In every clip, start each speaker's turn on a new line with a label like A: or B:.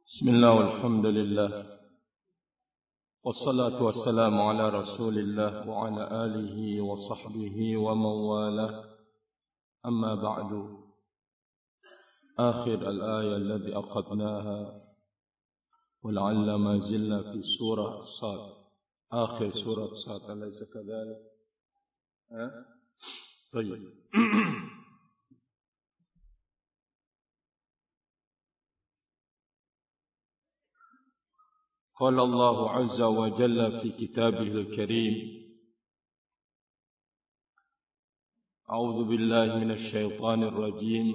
A: Bismillah walhamdulillah wassalatu wassalamu ala rasulillah wa ala alihi wa sahbihi wa mawalah. Amma ba'du. Akhir al-ayah alladhi aqadnaha wa la'alla ma zilna fi surah Sad. Akhir surah Sad, alaysa kadhalik? Tayyib. قال الله عز وجل في كتابه الكريم: أعوذ بالله من الشيطان الرجيم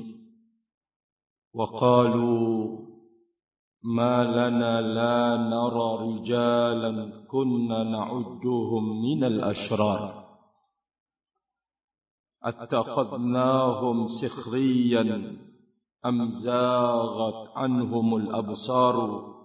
A: وقالوا ما لنا لا نرى رجالا كنا نعدهم من الأشرار أتخذناهم سخريا أم زاغت عنهم الأبصار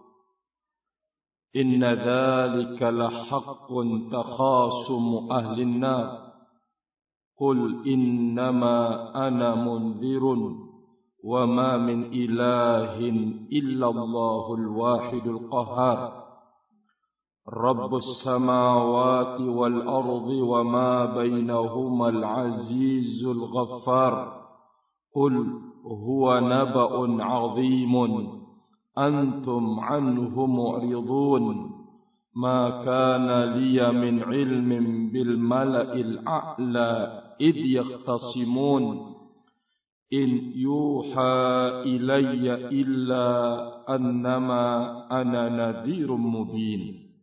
A: إن ذلك لحق تخاصم أهل النار قل إنما أنا منذر وما من إله إلا الله الواحد القهار رب السماوات والأرض وما بينهما العزيز الغفار قل هو نبأ عظيم أنتم عنه معرضون ما كان لي من علم بالملأ الأعلى إذ يختصمون إن يوحى إلي إلا أنما أنا نذير مبين.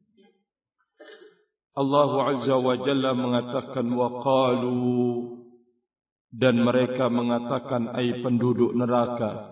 A: Allah Azza wa Jalla mengatakan waqalu, dan mereka mengatakan ai penduduk neraka,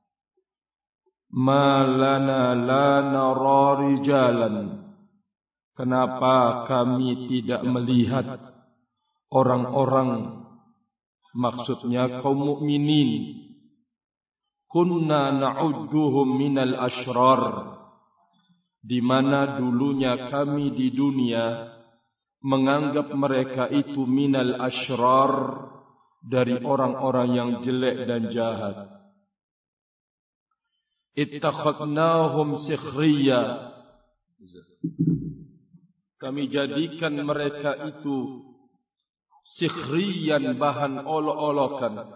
A: ma lana la nara rijalan, kenapa kami tidak melihat orang-orang, maksudnya kaum mukminin, kunna na'udduhum minal ashrar, di mana dulunya kami di dunia menganggap mereka itu minal ashrar, dari orang-orang yang jelek dan jahat. Ittakhadnahum sikhriya, kami jadikan mereka itu sikhriyan, bahan olok-olokan.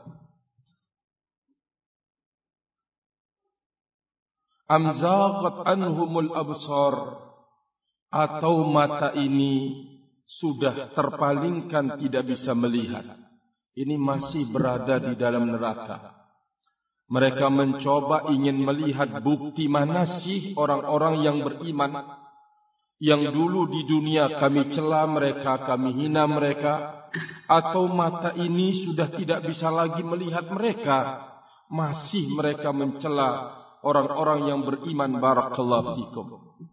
A: Amzaqat anhumul absar, atau mata ini sudah terpalingkan, tidak bisa melihat. Ini masih berada di dalam neraka. Mereka mencoba ingin melihat bukti mana sih orang-orang yang beriman, yang dulu di dunia kami cela mereka, kami hina mereka, atau mata ini sudah tidak bisa lagi melihat mereka, masih mereka mencela orang-orang yang beriman. Barakallahu fikum.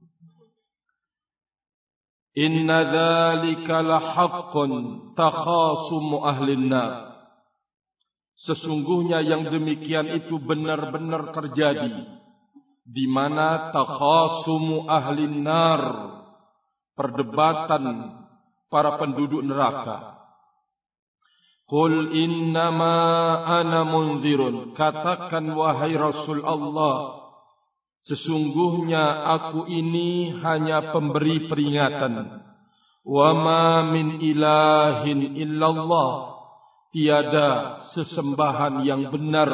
A: Inna dzalika lahaqqun takhasumu ahlin nar, sesungguhnya yang demikian itu benar-benar terjadi, di mana takhasumu ahlin nar, perdebatan para penduduk neraka. Qul innama ana munzirun, katakan wahai Rasul Allah, sesungguhnya aku ini hanya pemberi peringatan. Wa ma min ilahin illallah, tiada sesembahan yang benar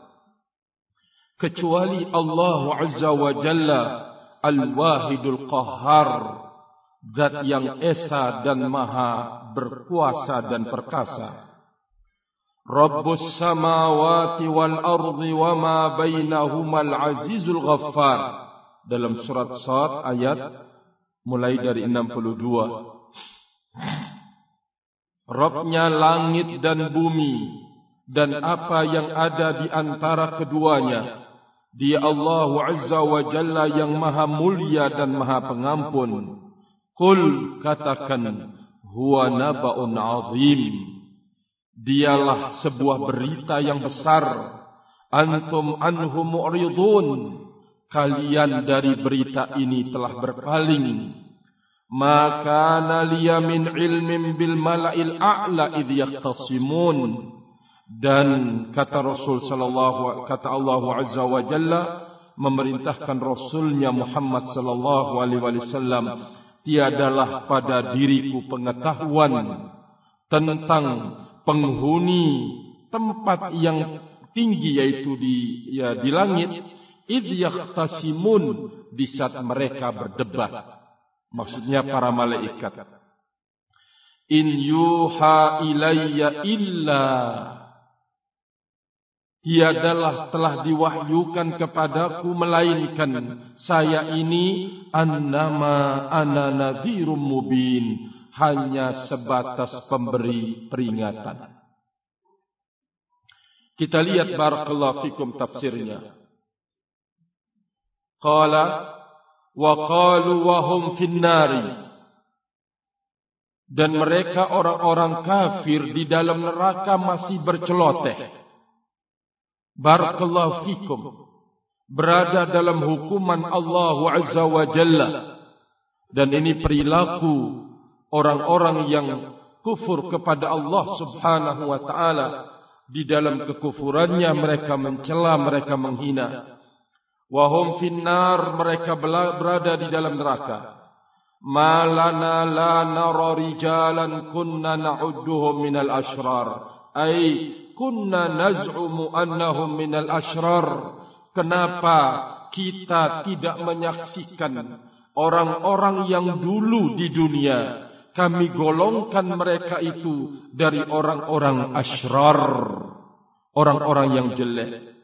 A: kecuali Allah Azza wa Jalla Al-Wahidul Qahhar, Zat yang esa dan maha berkuasa dan perkasa. Rabbus samawati wal ardi wa ma bainahumal azizul ghaffar, dalam surat Sad ayat mulai dari 62. Rabbnya langit dan bumi dan apa yang ada di antara keduanya. Dia Allah Azza wa Jalla yang maha mulia dan maha pengampun. Qul, katakan, huwa naba'un azim, dialah sebuah berita yang besar. Antum anhu mu'ridun, kalian dari berita ini telah berpaling. Maka liya min ilmin bil mala'il a'la idh yahtasimun, dan kata Rasul sallallahu, kata Allah Azza wa Jalla, memerintahkan Rasulnya Muhammad sallallahu alaihi wasallam, tiadalah pada diriku pengetahuan tentang penghuni tempat yang tinggi, yaitu di langit, idh yahtasimun, di saat mereka berdebat. Maksudnya para malaikat. In yuha ilayya illa, tiadalah telah diwahyukan kepadaku melainkan saya ini annama ana nadhirum mubin, hanya sebatas pemberi peringatan. Kita lihat barakallahu fikum tafsirnya. Qala wa qalu wa hum finnari, dan mereka orang-orang kafir di dalam neraka masih berceloteh. Barakallahu fikum, berada dalam hukuman Allah Azza wa Jalla. Dan ini perilaku orang-orang yang kufur kepada Allah Subhanahu wa ta'ala. Di dalam kekufurannya mereka mencela, mereka menghina. Wahum finnar, mereka berada di dalam neraka. Malana la nara rijalan kunna na'udduhum minal ashrar, ay kunna naz'umu annahum minal ashrar. Kenapa kita tidak menyaksikan orang-orang yang dulu di dunia kami golongkan mereka itu dari orang-orang ashrar, orang-orang yang jelek.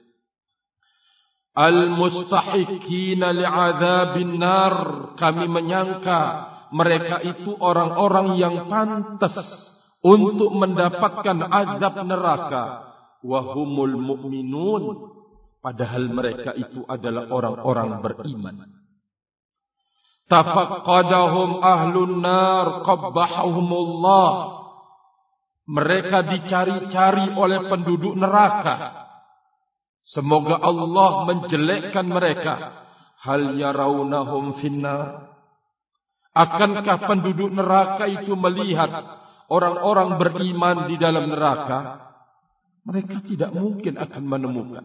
A: Al-mustahiqina li'adzabin nar, kami menyangka mereka itu orang-orang yang pantas untuk mendapatkan azab neraka. Wahumul mu'minun, padahal mereka itu adalah orang-orang beriman. Tafaqqadahum ahlun nar qabbahumullah, mereka dicari-cari oleh penduduk neraka. Semoga Allah menjelekkan mereka. Hal yarawnahum finnar, akankah penduduk neraka itu melihat orang-orang beriman di dalam neraka? Mereka tidak mungkin akan menemukan.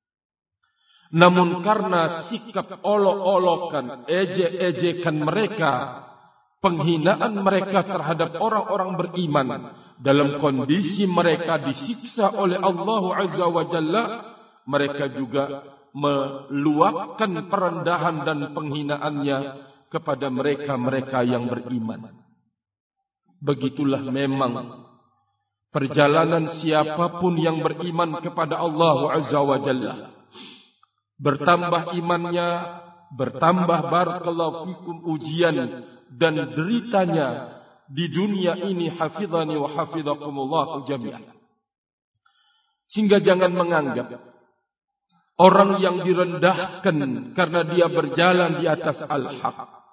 A: Namun karena sikap olok-olokan, ejek-ejekan mereka, penghinaan mereka terhadap orang-orang beriman, dalam kondisi mereka disiksa oleh Allah Azza wa Jalla, mereka juga meluapkan perendahan dan penghinaannya kepada mereka-mereka yang beriman. Begitulah memang perjalanan siapapun yang beriman kepada Allah Azza wa Jalla. Bertambah imannya, bertambah barakallahu fikum ujian dan deritanya di dunia ini, hafizani wa hafizakumullah jami'an. Sehingga jangan menganggap orang yang direndahkan karena dia berjalan di atas al-haq,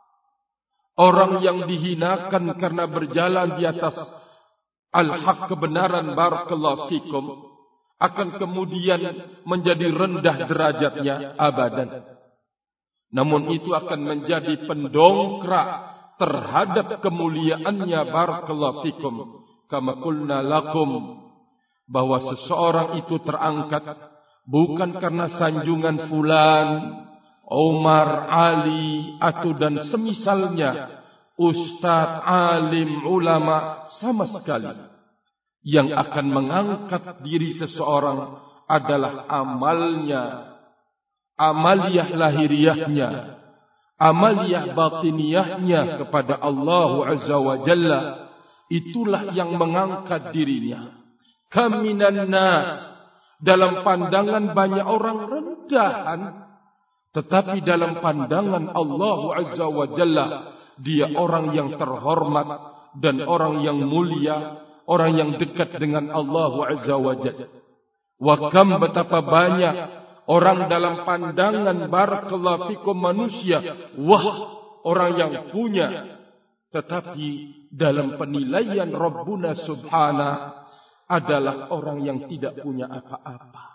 A: orang yang dihinakan karena berjalan di atas al-haq, kebenaran, barakallahu fikum, akan kemudian menjadi rendah derajatnya abadan. Namun itu akan menjadi pendongkrak terhadap kemuliaannya, barakallahu fikum. Kama qulna lakum, bahwa seseorang itu terangkat bukan karena sanjungan fulan, Umar, Ali, atau dan semisalnya, ustaz, alim, ulama, sama sekali. Yang akan mengangkat diri seseorang adalah amalnya, amaliyah lahiriahnya, amaliyah batiniyahnya kepada Allah Azza wa Jalla. Itulah yang mengangkat dirinya. Kaminan nas, dalam pandangan banyak orang rendahan, tetapi dalam pandangan Allah Azza wa Jalla, dia orang yang terhormat dan orang yang mulia, orang yang dekat dengan Allah Azza wa Jalla. Wa kam, betapa banyak orang dalam pandangan barakallahu fikum manusia, wah, orang yang punya, tetapi dalam penilaian Rabbuna Subhanahu adalah orang yang tidak punya apa-apa.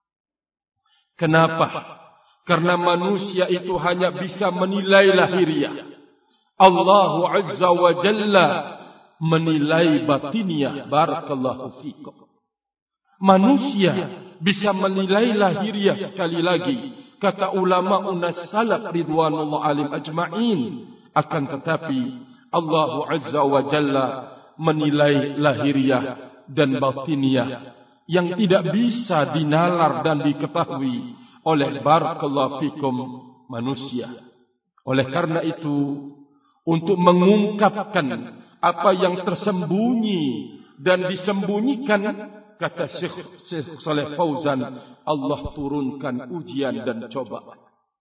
A: Kenapa? Karena manusia itu hanya bisa menilai lahiriah. Allah Azza wa Jalla menilai batiniah, barakallahu fikum. Manusia bisa menilai lahiriah sekali lagi, kata ulama unas salaf ridwanullah alim ajma'in. Akan tetapi Allah Azza wa Jalla menilai lahiriah dan batiniah yang tidak bisa dinalar dan diketahui oleh barakallahu fikum manusia. Oleh karena itu, untuk mengungkapkan apa yang tersembunyi dan disembunyikan, kata Syekh Saleh Fauzan, Allah turunkan ujian dan cobaan.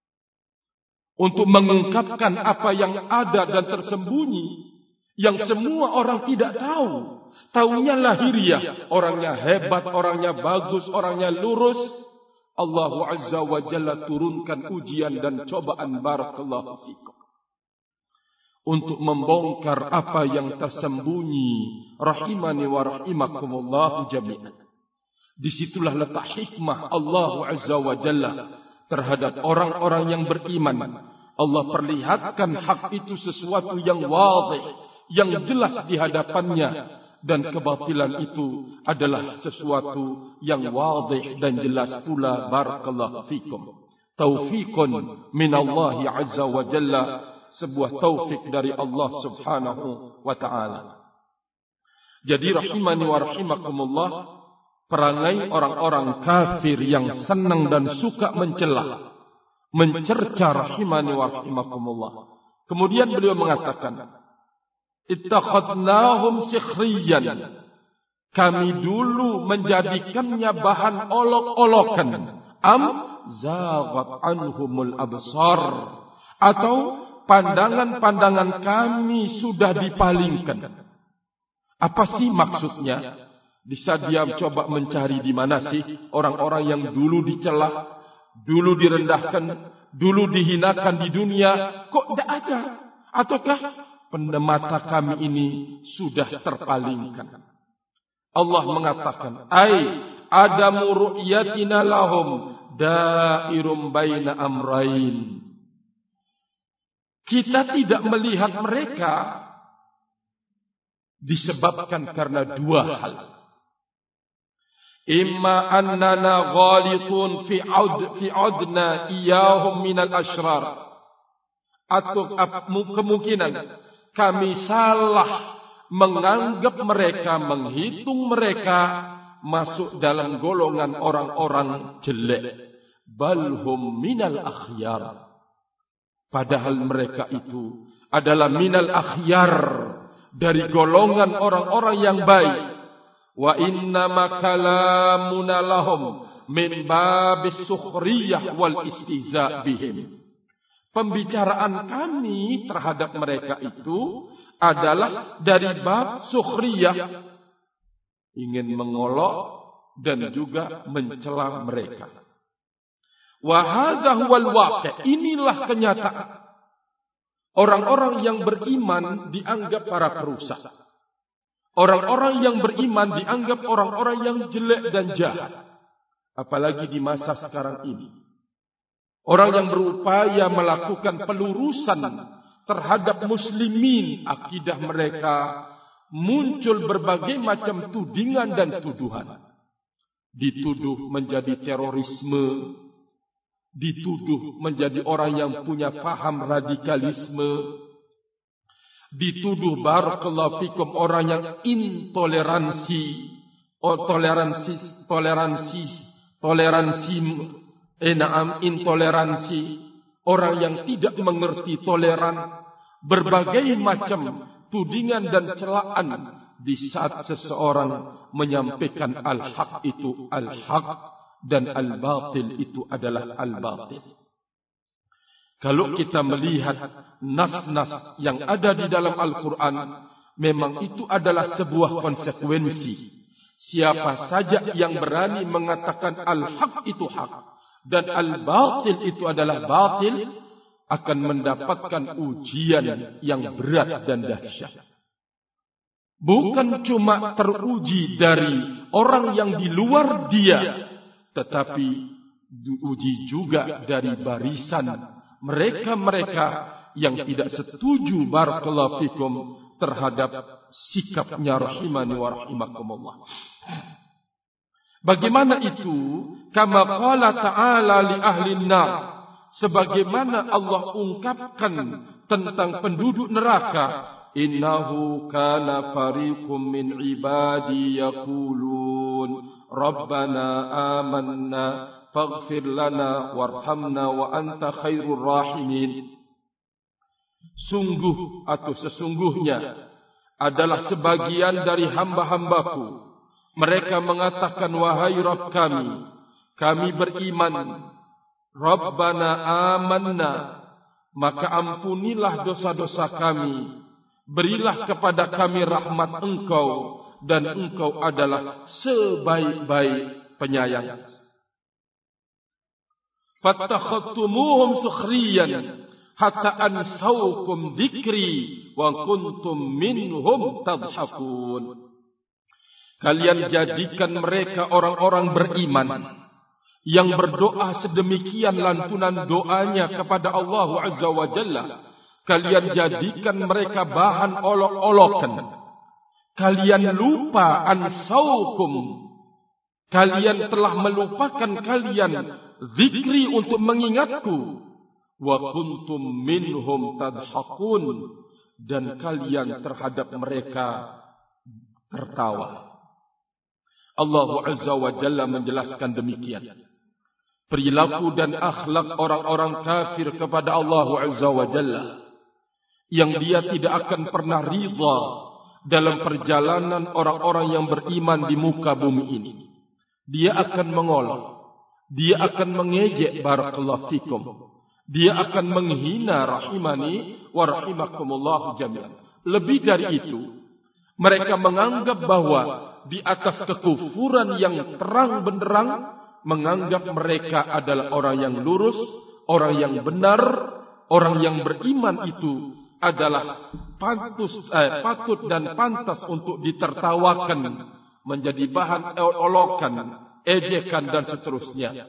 A: Untuk mengungkapkan apa yang ada dan tersembunyi, yang semua orang tidak tahu. Taunya lahiriah, orangnya hebat, orangnya bagus, orangnya lurus. Allah Azza wa Jalla turunkan ujian dan cobaan barakallahu fikum. Untuk membongkar apa yang tersembunyi, rahimani wa rahimakumullah jami'an. Disitulah letak hikmah Allah Azza wa Jalla terhadap orang-orang yang beriman. Allah perlihatkan hak itu sesuatu yang wadih, yang jelas di hadapannya, dan kebatilan itu adalah sesuatu yang wadih dan jelas pula barakallahu fikum. Taufiqun minallahi azza wa jalla, sebuah taufik dari Allah subhanahu wa ta'ala. Jadi rahimani wa rahimakumullah, perangai orang-orang kafir yang senang dan suka mencela, mencerca rahimani wa rahimakumullah. Kemudian beliau mengatakan, ittakhadnahum sikhriyan, kami dulu menjadikannya bahan olok-olokan. Zaghat anhumul absar, atau pandangan-pandangan kami sudah dipalingkan. Apa sih maksudnya? Bisa dia coba mencari di mana sih orang-orang yang dulu dicela, dulu direndahkan, dulu dihinakan di dunia, kok tidak ada? Ataukah mata kami ini sudah terpalingkan? Allah mengatakan, adamu ru'yatina lahum dairum baina amrain. Kita tidak melihat mereka disebabkan karena dua hal. Imma annana ghalitun fi udna iyahum minal ashrar, atau kemungkinan kami salah menganggap mereka, menghitung mereka masuk dalam golongan orang-orang jelek. Balhum minal akhyar, padahal mereka itu adalah minal akhyar, dari golongan orang-orang yang baik. Wa inna makalamuna lahum min babis sukhriyah wal istihza' bihim. Pembicaraan kami terhadap mereka itu adalah dari bab sukhriyah, ingin mengolok dan juga mencela mereka. Wa hadza huwal waqi', inilah kenyataan. Orang-orang yang beriman dianggap para perusak. Orang-orang yang beriman dianggap orang-orang yang jelek dan jahat. Apalagi di masa sekarang ini. Orang yang berupaya melakukan pelurusan terhadap muslimin, akidah mereka, muncul berbagai macam tudingan dan tuduhan. Dituduh menjadi terorisme, dituduh menjadi orang yang punya paham radikalisme, dituduh barakallahu fikum orang yang intoleransi, intoleransi, orang yang tidak mengerti toleran, berbagai macam tudingan dan celaan di saat seseorang menyampaikan al-haq itu al-haq dan al-batil itu adalah al-batil. Kalau kita melihat nas-nas yang ada di dalam Al-Quran, memang itu adalah sebuah konsekuensi. Siapa saja yang berani mengatakan al-haq itu hak dan al-batil itu adalah batil, akan mendapatkan ujian yang berat dan dahsyat. Bukan cuma teruji dari orang yang di luar dia, tetapi diuji juga dari barisan mereka-mereka yang tidak setuju barakallahu fikum terhadap sikapnya rahimani wa rahimakumullah. Bagaimana itu? Kama qala ta'ala li ahli nar. Sebagaimana Allah ungkapkan tentang penduduk neraka. Innahu kana fariqum min ibadi yaqulun Rabbana amanna faghfir lana warhamna wa anta khairur rahimin. Sungguh atau sesungguhnya adalah sebagian dari hamba-hambaku. Mereka mengatakan, wahai Rabb kami beriman. Rabbana amanna, maka ampunilah dosa-dosa kami. Berilah kepada kami rahmat Engkau, dan Engkau adalah sebaik-baik penyayang. Fattakhadtumuhum sukhriyan hatta ansaukum dzikri wa kuntum minhum tadhakun. Kalian jadikan mereka orang-orang beriman yang berdoa sedemikian lantunan doanya kepada Allah Azza wa Jalla. Kalian jadikan mereka bahan olok-olokan. Kalian lupa ansaukum. Kalian telah melupakan kalian zikri untuk mengingatku. Wa kuntum minhum tadhakun, dan kalian terhadap mereka tertawa. Allah Azza wa Jalla menjelaskan demikian. Perilaku dan akhlak orang-orang kafir kepada Allah Azza wa Jalla, yang dia tidak akan pernah ridha dalam perjalanan orang-orang yang beriman di muka bumi ini. Dia akan mengolok, dia akan mengejek, barakallahu fikum, dia akan menghina rahimani wa rahimakumullah jami'an. Lebih dari itu, mereka menganggap bahwa di atas kekufuran yang terang benderang, menganggap mereka adalah orang yang lurus, orang yang benar, orang yang beriman itu adalah patut dan pantas untuk ditertawakan, menjadi bahan olokan, ejekan dan seterusnya.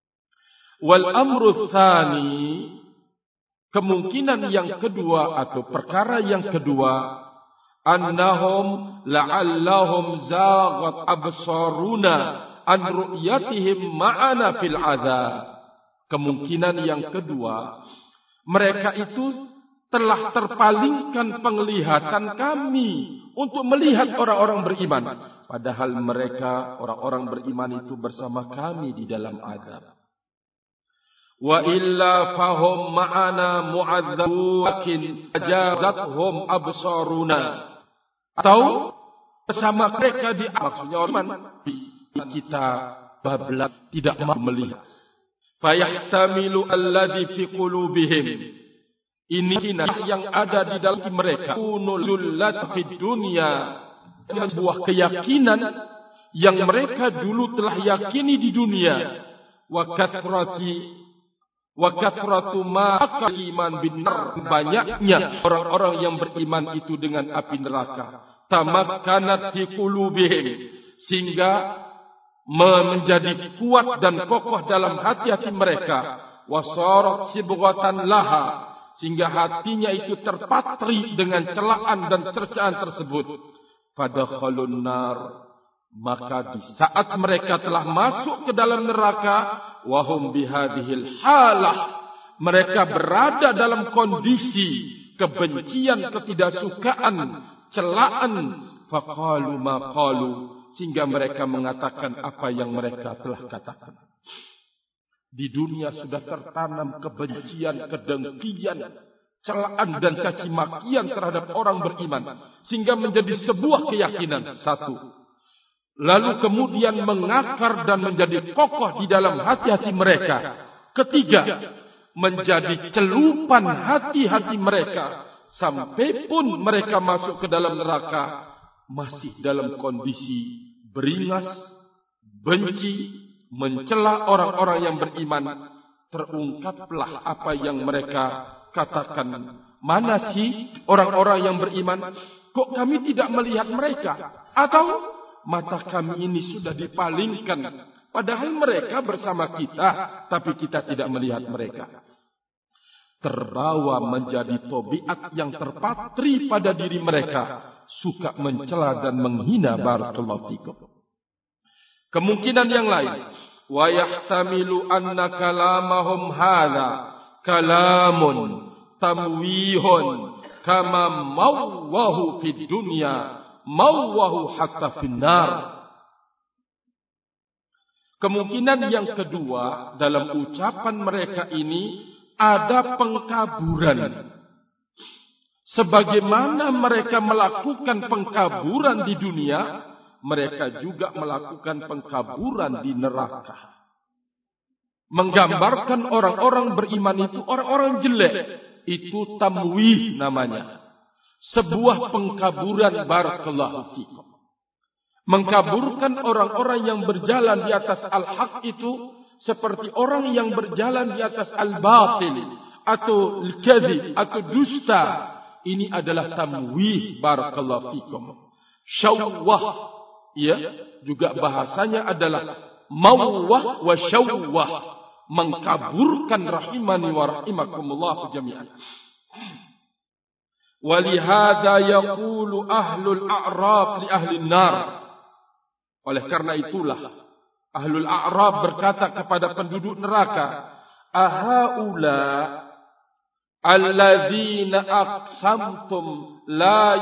A: Wal amru tsani, kemungkinan yang kedua atau perkara yang kedua, annahum la'allahum zaghat absaruna an ru'yatihim ma'ana fil azab. Kemungkinan yang kedua, mereka itu telah terpalingkan penglihatan kami untuk melihat orang-orang beriman, padahal mereka orang-orang beriman itu bersama kami di dalam azab. Wa illa fahum ma'ana mu'adzabun ajazathum absaruna, atau bersama mereka di maksudnya orang kita bablat tidak mampu melihat. Fayahtamilu alladhi fi qulubihim, ini yang ada di dalam mereka, unulullat fid dunya, sebuah keyakinan yang mereka dulu telah yakini di dunia, wa kathratu ma iman binar, banyaknya orang-orang yang beriman itu dengan api neraka, tamakkanat fi qulubihim, sehingga menjadi kuat dan kokoh dalam hati-hati mereka, wasarat sibghatan laha, sehingga hatinya itu terpatri dengan celaan dan cercaan tersebut. Fadakhalun nar, maka di saat mereka telah masuk ke dalam neraka, wahum bihadhil halah, mereka berada dalam kondisi kebencian, ketidaksukaan, celaan, faqalu ma qalu, sehingga mereka mengatakan apa yang mereka telah katakan. Di dunia sudah tertanam kebencian, kedengkian, celaan dan caci makian terhadap orang beriman, sehingga menjadi sebuah keyakinan. Satu, lalu kemudian mengakar dan menjadi kokoh di dalam hati-hati mereka. Ketiga, menjadi celupan hati-hati mereka, sampai pun mereka masuk ke dalam neraka masih dalam kondisi beringas, benci, mencela orang-orang yang beriman. Terungkaplah apa yang mereka katakan. Mana sih orang-orang yang beriman? Kok kami tidak melihat mereka? Atau mata kami ini sudah dipalingkan, padahal mereka bersama kita, tapi kita tidak melihat mereka. Terbawa menjadi tabiat yang terpatri pada diri mereka, suka mencela dan menghina, barakallahu fikum. Kemungkinan yang lain, wa yahtamilu anna kalamahum hadza kalamun tamwihun kama mawwahu fid dunya mawwahu hatta finnar. Kemungkinan yang kedua, dalam ucapan mereka ini ada pengkaburan. Sebagaimana mereka melakukan pengkaburan di dunia, mereka juga melakukan pengkaburan di neraka. Menggambarkan orang-orang beriman itu orang-orang jelek. Itu tamwih namanya. Sebuah pengkaburan, barakallahu fikum. Mengkaburkan orang-orang yang berjalan di atas al-haq itu seperti orang yang berjalan di atas al-batil atau al-kadhib atau dusta. Ini adalah tamwih, barakallahu fikum. Syawwah, ya, juga bahasanya adalah mawwah wa syawwah, mengkaburkan rahimani wa rahimakumullah jami'an. Walihada yaqulu ahlul a'rab li ahli nar. Oleh karena itulah ahlul a'rab berkata kepada penduduk neraka, ahaula alladzina aqsamtum la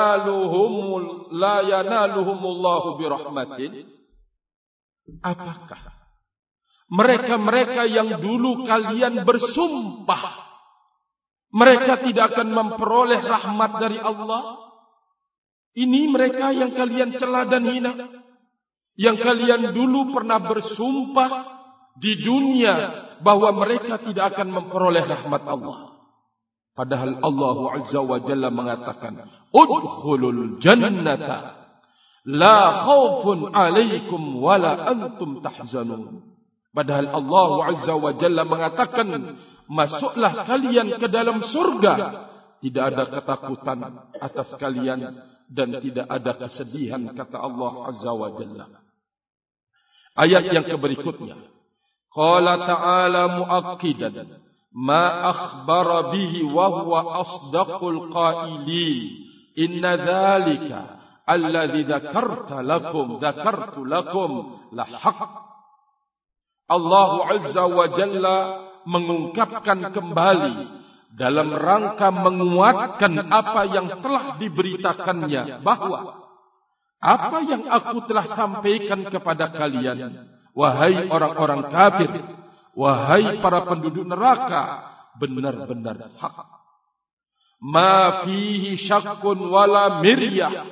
A: yanaluhumullahu birahmatin. Apakah mereka-mereka yang dulu kalian bersumpah mereka tidak akan memperoleh rahmat dari Allah? Ini mereka yang kalian cela dan hina, yang kalian dulu pernah bersumpah di dunia bahwa mereka tidak akan memperoleh rahmat Allah. Padahal Allah Azza wa Jalla mengatakan, udkhulul jannata la khaufun alaikum wa la antum tahzanun. Padahal Allah Azza wa Jalla mengatakan, masuklah kalian ke dalam surga, tidak ada ketakutan atas kalian dan tidak ada kesedihan, kata Allah Azza wa Jalla. Ayat yang berikutnya, qala ta'ala mu'akkidan ma akhbara bihi wa huwa asdaqul qailin inna dhalika alladhi dzakartu lakum la haqq. Allah Azza wa Jalla mengungkapkan kembali dalam rangka menguatkan apa yang telah diberitakannya, bahwa apa yang aku telah sampaikan kepada kalian, wahai orang-orang kafir, wahai para penduduk neraka, benar-benar hak. Ma fihi syakkun wala miryah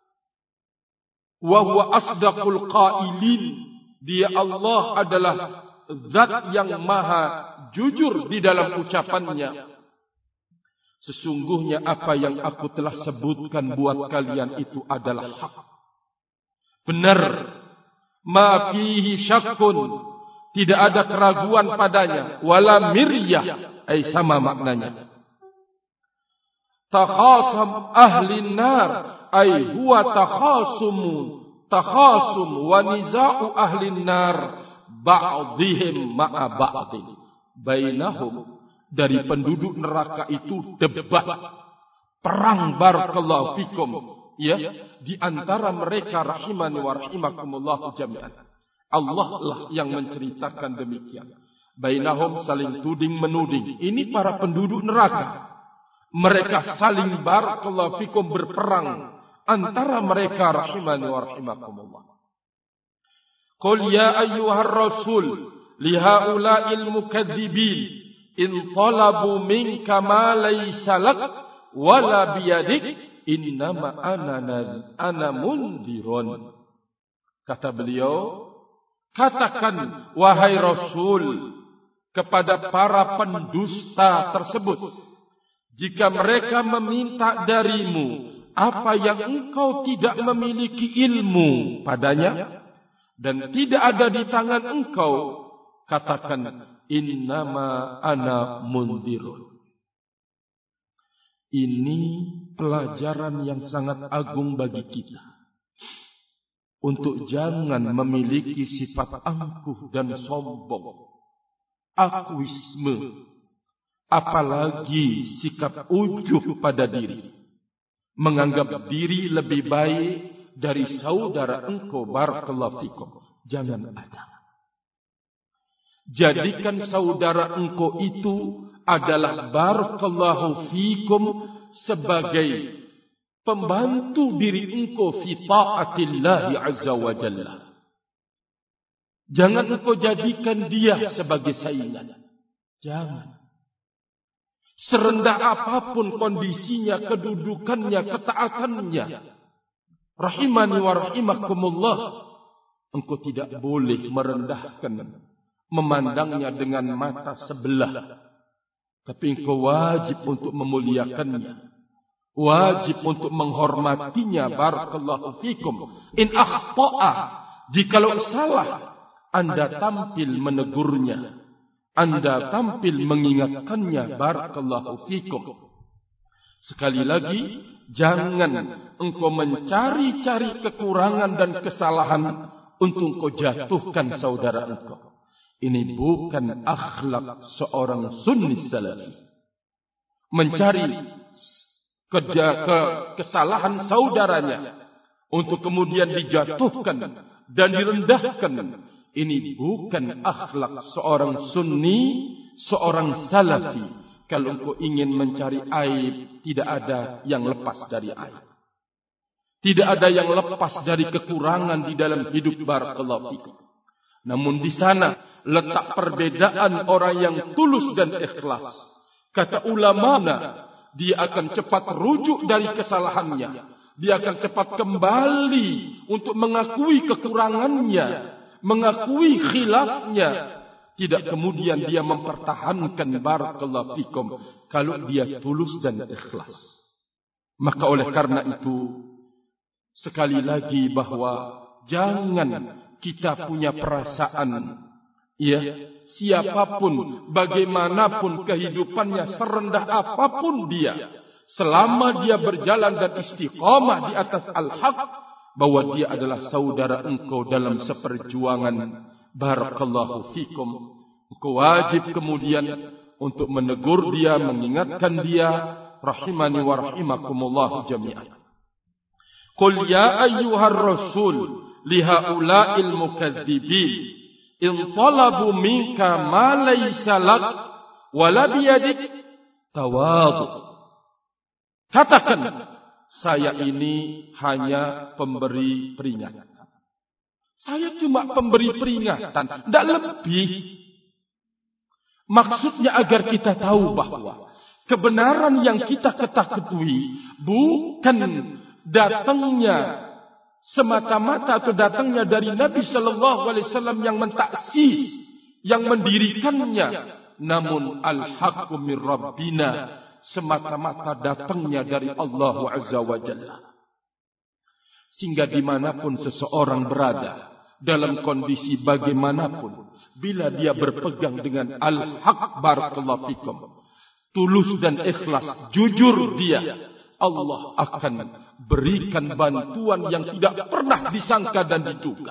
A: wa huwa asdaqul qailin. Dia Allah adalah zat yang maha jujur di dalam ucapannya. Sesungguhnya apa yang aku telah sebutkan buat kalian itu adalah hak. Benar. Ma fihi syakkun, tidak ada keraguan padanya. Wala miryah, sama maknanya. Takhasam ahli nar, huwa takhasum wa niza'u ahli nar ba'dihim ma'a ba'din bainahum. Dari penduduk neraka itu debat, perang, barakallahu fikum, ya, di antara mereka, rahimani wa rahimakumullah jami'an. Allah lah yang menceritakan demikian. Bainahum, saling tuding menuding. Ini para penduduk neraka. Mereka saling, barakallahu fikum, berperang antara mereka, rahimani wa rahimakumullah. Qul ya ayyuhar rasul lihaula'il mukadzibin in talabu minka ma laysa lak wala biyadik innama ana mundirun. Kata beliau, katakan wahai Rasul kepada para pendusta tersebut, jika mereka meminta darimu apa yang engkau tidak memiliki ilmu padanya dan tidak ada di tangan engkau, katakan innama ana mundirun. Ini pelajaran yang sangat agung bagi kita, untuk jangan memiliki sifat angkuh dan sombong, akuisme, apalagi sikap ujub pada diri, menganggap diri lebih baik dari saudara engkau, barakallahu fikum. jangan ada. Jadikan saudara engkau itu adalah barakallahu fikum sebagai pembantu diri engkau fi ta'atillahi azza wa jalla. Jangan engkau jadikan dia sebagai saingan. Jangan. Serendah apapun kondisinya, kedudukannya, ketaatannya, rahimani wa rahimakumullah, engkau tidak boleh merendahkan, memandangnya dengan mata sebelah. Tapi engkau wajib untuk memuliakannya, wajib untuk menghormatinya. Barakallahu fikum. In akhta'a, jikalau salah, Anda tampil menegurnya, Anda tampil mengingatkannya. Barakallahu fikum. Sekali lagi, jangan engkau mencari-cari kekurangan dan kesalahan untuk engkau jatuhkan saudara engkau. Ini bukan akhlak seorang sunni salafi. Mencari kesalahan saudaranya untuk kemudian dijatuhkan dan direndahkan. Ini bukan akhlak seorang sunni, seorang salafi. Kalau engkau ingin mencari aib, tidak ada yang lepas dari aib. Tidak ada yang lepas dari kekurangan di dalam hidup. Barakallahu fikum. Namun di sana letak perbedaan orang yang tulus dan ikhlas. Kata ulama, dia akan cepat rujuk dari kesalahannya. Dia akan cepat kembali untuk mengakui kekurangannya, mengakui khilafnya. Tidak kemudian dia mempertahankan. Barakallahu fikum. Kalau dia tulus dan ikhlas. Maka oleh karena itu, sekali lagi bahwa jangan kita punya perasaan, ya, siapapun, bagaimanapun kehidupannya, serendah apapun dia, selama dia berjalan dan istiqamah di atas al-haq, bahwa dia adalah saudara engkau dalam seperjuangan. Barakallahu fikum. Engkau wajib kemudian untuk menegur dia, mengingatkan dia. Rahimani wa rahimakumullah jami'an. Qul ya ayyuhar rasul lihaula'il mukadzibin in talabu minka ma laysa lak wala biyadik tawadu. Katakan, saya ini hanya pemberi peringatan. Saya cuma pemberi peringatan, tidak lebih. Maksudnya agar kita tahu bahwa kebenaran yang kita ketahui bukan datangnya semata-mata atau datangnya dari Nabi sallallahu alaihi wasallam yang mentaksis, yang mendirikannya, namun al-haqqu min rabbina, semata-mata datangnya dari Allah azza wa jalla. Sehingga dimanapun seseorang berada, dalam kondisi bagaimanapun, bila dia berpegang dengan al-haq, barakallahu fikum, tulus dan ikhlas, jujur dia, Allah akan berikan bantuan yang tidak pernah disangka dan diduga.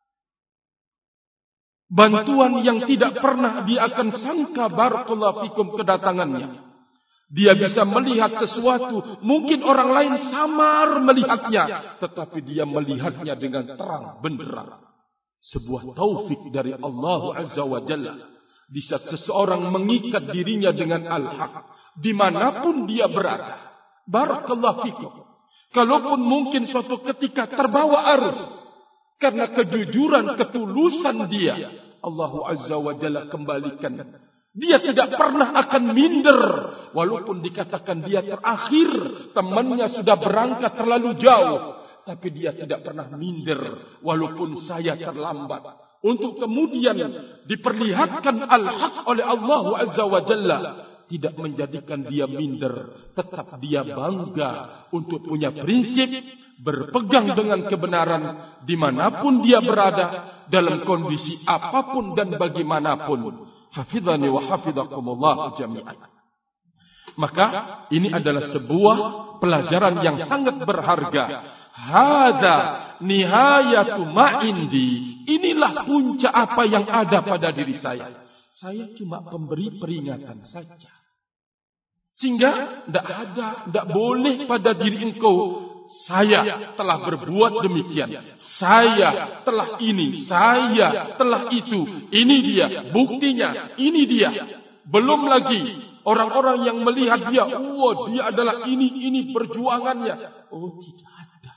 A: Bantuan yang tidak pernah dia akan sangka, barakallahu fikum, kedatangannya. Dia bisa melihat sesuatu, mungkin orang lain samar melihatnya, tetapi dia melihatnya dengan terang benderang. Sebuah taufik dari Allah azza wa jalla. Di saat seseorang mengikat dirinya dengan al-haq, dimanapun dia berada, barakallahu fikum. Kalaupun mungkin suatu ketika terbawa arus, karena kejujuran, ketulusan dia, Allah azza wa jalla kembalikan. Dia tidak pernah akan minder, walaupun dikatakan dia terakhir, temannya sudah berangkat terlalu jauh, tapi dia tidak pernah minder, walaupun saya terlambat. Untuk kemudian diperlihatkan al-haq oleh Allah azza wa jalla, tidak menjadikan dia minder, tetap dia bangga untuk punya prinsip, berpegang dengan kebenaran dimanapun dia berada, dalam kondisi apapun dan bagaimanapun. Hafidhani wa hafidhakumullah jami'an. Maka ini adalah sebuah pelajaran yang sangat berharga. Hadza nihayatu ma indi. Inilah puncak apa yang ada pada diri saya. Saya cuma pemberi peringatan saja. Sehingga tidak boleh pada diri engkau saya telah berbuat demikian, saya telah ini, saya telah itu, ini dia buktinya, ini dia. Belum lagi orang-orang yang melihat dia, dia adalah ini perjuangannya. Tidak ada.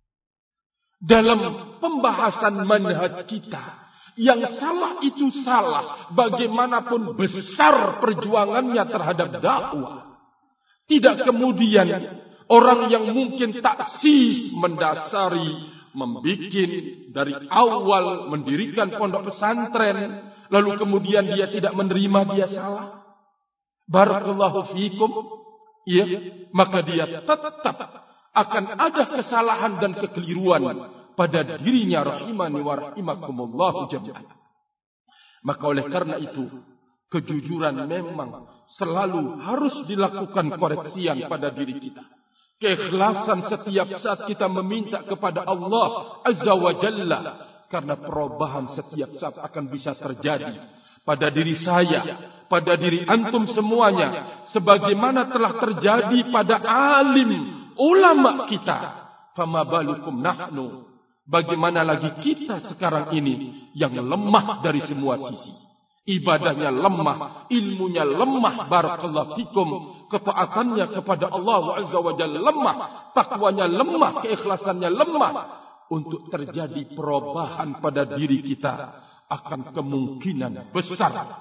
A: Dalam pembahasan manhaj kita, yang salah itu salah, bagaimanapun besar perjuangannya terhadap dakwah. Tidak kemudian orang yang mungkin taksis mendasari, membikin dari awal, mendirikan pondok pesantren, lalu kemudian dia tidak menerima, dia salah. Barakallahu fikum. Ya, maka dia tetap akan ada kesalahan dan kekeliruan pada dirinya, rahimani wa rahimakumullahu jami'an. Maka oleh karena itu, kejujuran memang selalu harus dilakukan koreksian pada diri kita. Keikhlasan setiap saat kita meminta kepada Allah Azza wa Jalla. Karena perubahan setiap saat akan bisa terjadi pada diri saya, pada diri antum semuanya. Sebagaimana telah terjadi pada alim ulama kita. Fama balukum nahnu. Bagaimana lagi kita sekarang ini yang lemah dari semua sisi. Ibadahnya lemah, ilmunya lemah, barakallahu fikum, ketaatannya kepada Allah Azza wa Jalla lemah, takwanya lemah, keikhlasannya lemah. Untuk terjadi perubahan pada diri kita akan kemungkinan besar.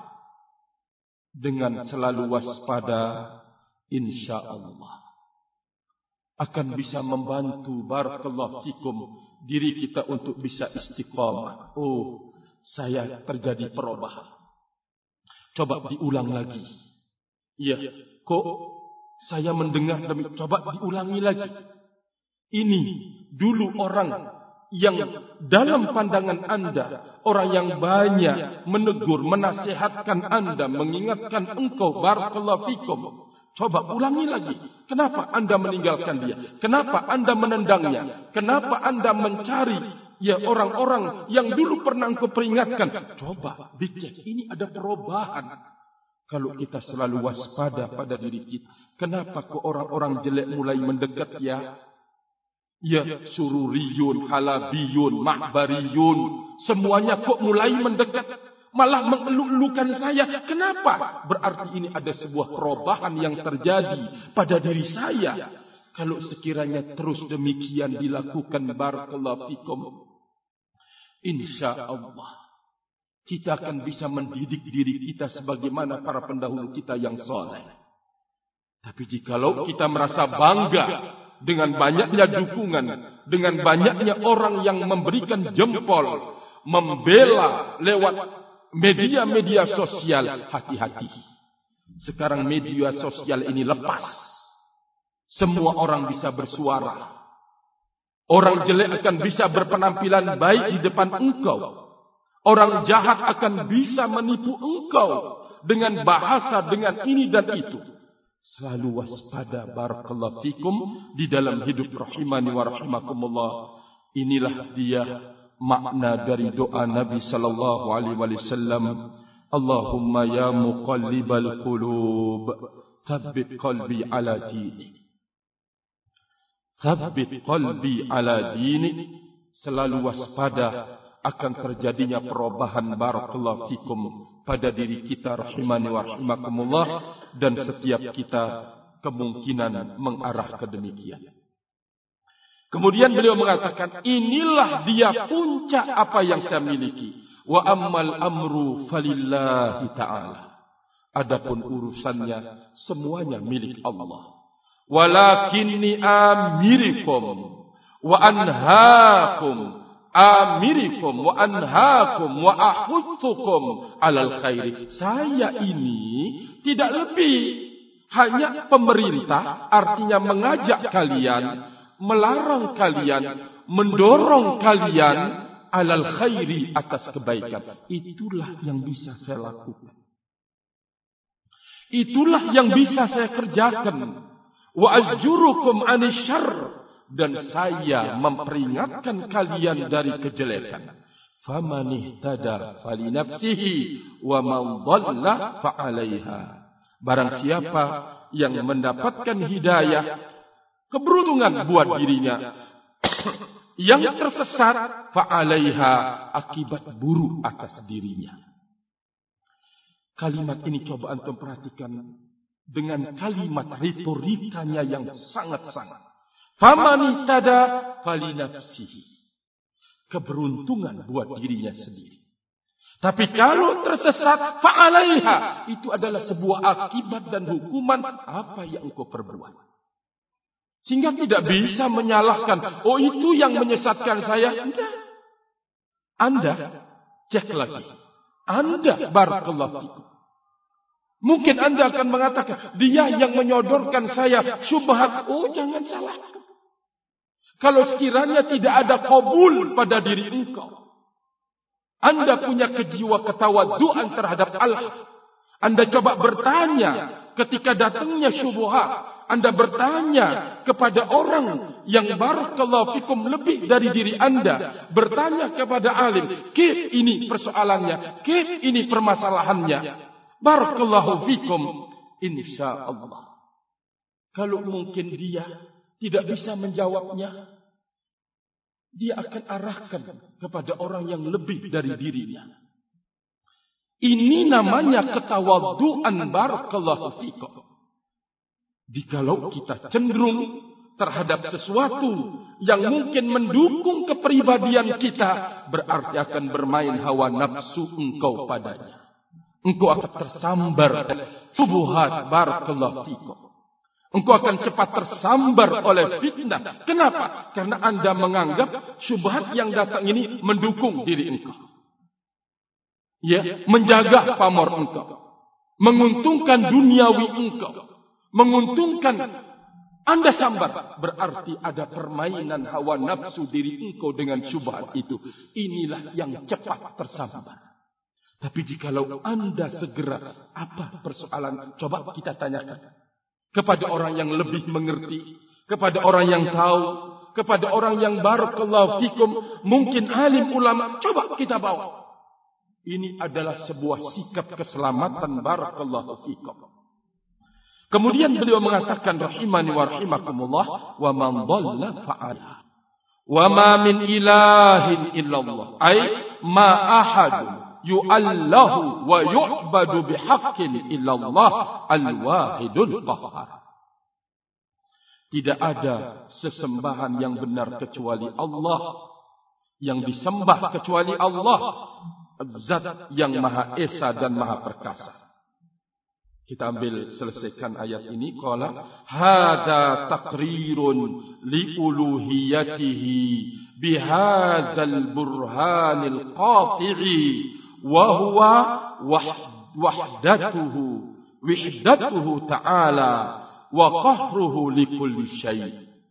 A: Dengan selalu waspada, insyaallah akan bisa membantu, barakallahu fikum, diri kita untuk bisa istiqamah. Saya terjadi perubahan. Coba diulang lagi. Iya, kok saya mendengar demi, coba diulangi lagi. Ini dulu orang yang dalam pandangan Anda, orang yang banyak menegur, menasihatkan Anda, mengingatkan engkau, barakallahu fikum. Coba ulangi lagi. Kenapa Anda meninggalkan dia? Kenapa Anda menendangnya? Kenapa Anda mencari orang-orang yang dulu pernah engkau peringatkan? Coba dicek, ini ada perubahan. Kalau kita selalu waspada pada diri kita, kenapa kok orang-orang jelek mulai mendekat ya? Sururiyun, halabiyun, mahbariyun, semuanya kok mulai mendekat, malah mengeluh-elukan saya. Kenapa? Berarti ini ada sebuah perubahan yang terjadi pada diri saya. Kalau sekiranya terus demikian dilakukan, barakallahu fikum, insyaallah kita akan bisa mendidik diri kita sebagaimana para pendahulu kita yang saleh. Tapi jikalau kita merasa bangga dengan banyaknya dukungan, dengan banyaknya orang yang memberikan jempol, membela lewat media-media sosial, hati-hati. Sekarang media sosial ini lepas. Semua orang bisa bersuara. Orang jelek akan bisa berpenampilan baik di depan engkau. Orang jahat akan bisa menipu engkau dengan bahasa, dengan ini dan itu. Selalu waspada, barakallahu fikum, di dalam hidup, rahimani wa rahimakumullah. Inilah dia makna dari doa Nabi sallallahu alaihi wasallam. Allahumma ya muqallibal qulub, tsabbit qalbi ala dinik. Tsabbit qalbi ala dinik. Selalu waspada akan terjadinya perubahan, barakallahu fikum, pada diri kita, rahimani wa rahimakumullah, dan setiap kita kemungkinan mengarah ke demikian. Kemudian beliau mengatakan, inilah dia puncak apa yang saya miliki. Wa ammal amru falillahi ta'ala. Adapun urusannya semuanya milik Allah. Walakinni amirikum wa anhaakum, amirikum wa anhaakum wa ahuthukum alal khairi. Saya ini tidak lebih hanya pemerintah, artinya mengajak kalian, melarang kalian, mendorong kalian alal khairi, atas kebaikan. Itulah yang bisa saya lakukan. Itulah yang bisa saya kerjakan. Wa azjurukum anis syarr, dan saya memperingatkan kalian dari kejelekan. Faman ihtada falinafsihi wa man dhalla fa 'alaiha. Barang siapa yang mendapatkan hidayah, keberuntungan buat dirinya. Yang tersesat fa'alaiha, akibat buruk atas dirinya. Kalimat ini coba antum perhatikan dengan kalimat retorikanya yang sangat-sangat. Faman tada falinafsihi. Keberuntungan buat dirinya sendiri. Tapi kalau tersesat fa'alaiha, itu adalah sebuah akibat dan hukuman apa yang engkau perbuat. Sehingga tidak bisa menyalahkan, oh itu yang menyesatkan saya. Tidak. Anda, cek lagi. Anda, barakallahu fikum. Mungkin Anda akan mengatakan, dia yang menyodorkan saya syubhat. Oh, jangan salah. Kalau sekiranya tidak ada qabul pada diri engkau, Anda punya kejiwa ketawaduan terhadap Allah. Anda coba bertanya ketika datangnya syubhat. Anda bertanya kepada orang yang barakallahu fikum lebih dari diri Anda. Bertanya kepada alim. Kif ini persoalannya. Kif ini permasalahannya. Barakallahu fikum. InsyaAllah. Kalau mungkin dia tidak bisa menjawabnya, dia akan arahkan kepada orang yang lebih dari dirinya. Ini namanya ketawaduan, barakallahu fikum. Jikalau kita cenderung terhadap sesuatu yang mungkin mendukung kepribadian kita, berarti akan bermain hawa nafsu engkau padanya. Engkau akan tersambar oleh syubhat, barakallahu fikum. Engkau akan cepat tersambar oleh fitnah. Kenapa? Karena Anda menganggap syubhat yang datang ini mendukung diri engkau. Ya, menjaga pamor engkau. Menguntungkan duniawi engkau. Menguntungkan Anda sambar, berarti ada permainan hawa nafsu diri engkau dengan syubhat itu. Inilah yang cepat tersambar. Tapi jikalau Anda segera, apa persoalan? Coba kita tanyakan kepada orang yang lebih mengerti, kepada orang yang tahu, kepada orang yang barakallahu fikum, mungkin alim ulama. Coba kita bawa. Ini adalah sebuah sikap keselamatan, barakallahu fikum. Kemudian beliau mengatakan rahimani wa rahimakumullah, wa man dhalla fa'ala wa ma min ilahin illallah, ay ma ahadun yu'allahu wa yu'badu bihaqqin illallah al-wahidul qahhar. Tidak ada sesembahan yang benar kecuali Allah, yang disembah kecuali Allah, zat yang maha esa dan maha perkasa. Kita ambil selesaikan ayat ini. Qala hada taqrirun li uluhiyatihi bihadzal burhanil qati'i wa huwa wahdatuhu ta'ala wa qahruhu li kulli syai'.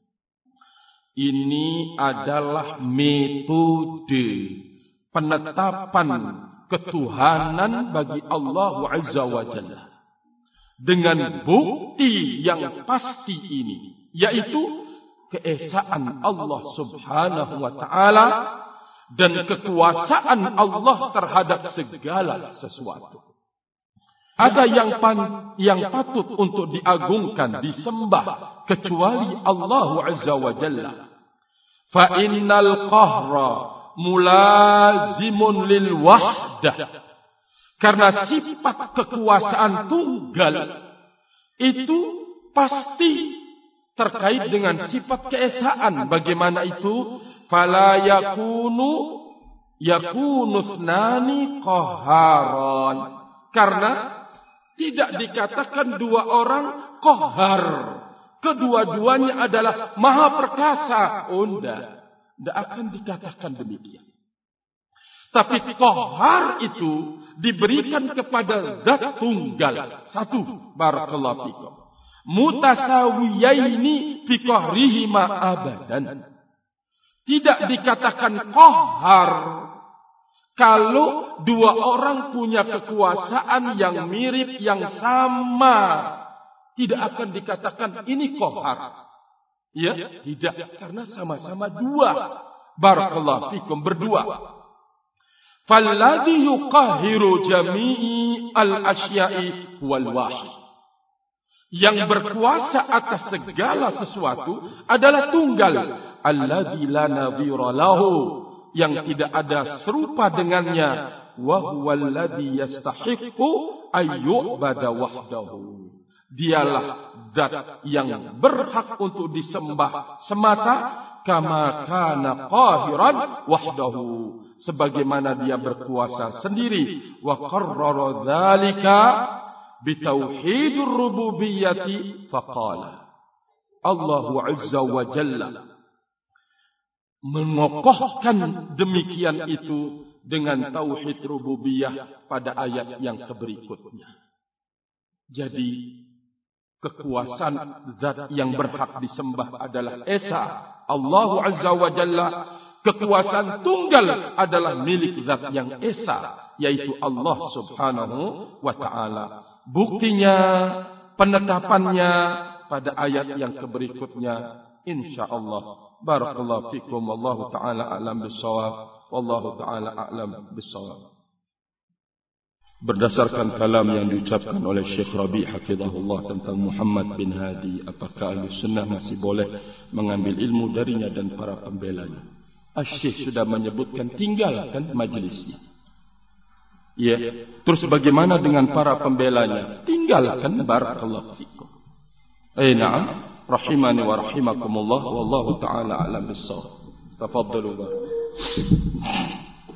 A: Ini adalah metode penetapan ketuhanan bagi Allah Azza wa Jalla. Dengan bukti yang pasti ini, yaitu keesaan Allah Subhanahu wa ta'ala dan kekuasaan Allah terhadap segala sesuatu. Ada yang patut untuk diagungkan, disembah kecuali Allah Azza wa Jalla. Fa innal qahra mulazimun lil wahdah. Karena sifat kekuasaan tunggal itu pasti terkait dengan sifat keesaan. Bagaimana itu? Fala yakunu thnani qahharan. Karena tidak dikatakan dua orang qahhar. Kedua-duanya adalah maha perkasa. Tidak akan dikatakan demikian. Tapi qahhar itu diberikan kepada zat tunggal. Satu, barakallahu fikum. Mutasawiyaini fi qahrihima abadan. Tidak dikatakan qahhar kalau dua orang punya kekuasaan yang mirip, yang sama. Tidak akan dikatakan ini qahhar. Ya, tidak, karena sama-sama dua. Barakallahu fikum, berdua. Falladhi yuqahiru jami'i al-asya'i wal wahid. yang berkuasa atas segala sesuatu adalah tunggal. Alladzi la nadhira lahu, yang tidak ada serupa dengannya. Wa huwal ladzi yastahiqqu ayyubada wahdahu. Dialah zat yang berhak untuk disembah semata, kama kana qahiran wahdahu, sebagaimana dia berkuasa sendiri. Wa qarrara dzalika bitauhidur rububiyyati faqala. Allahu azza wa jalla mengokohkan demikian itu dengan tauhid rububiyah pada ayat yang berikutnya. Jadi kekuasaan zat yang berhak disembah adalah Esa, Allahu azza wa jalla. Kekuasaan tunggal adalah milik zat yang Esa, yaitu Allah subhanahu wa ta'ala. Buktinya, penetapannya pada ayat yang berikutnya, insyaallah. Barakallahu fikum, wallahu ta'ala a'lam bissawab, wallahu ta'ala a'lam bissawab. Berdasarkan kalam yang diucapkan oleh Syekh Rabi' hafizahullah tentang Muhammad bin Hadi, apakah ahli sunnah masih boleh mengambil ilmu darinya dan para pembelanya? Syekh sudah menyebutkan tinggalkan majlisnya. Ya, terus bagaimana dengan para pembelanya? Tinggalkan, barakallahu fikum. Na'am, rahimani wa rahimakumullah, wallahu ta'ala a'lam bissawab. Tafaddalu.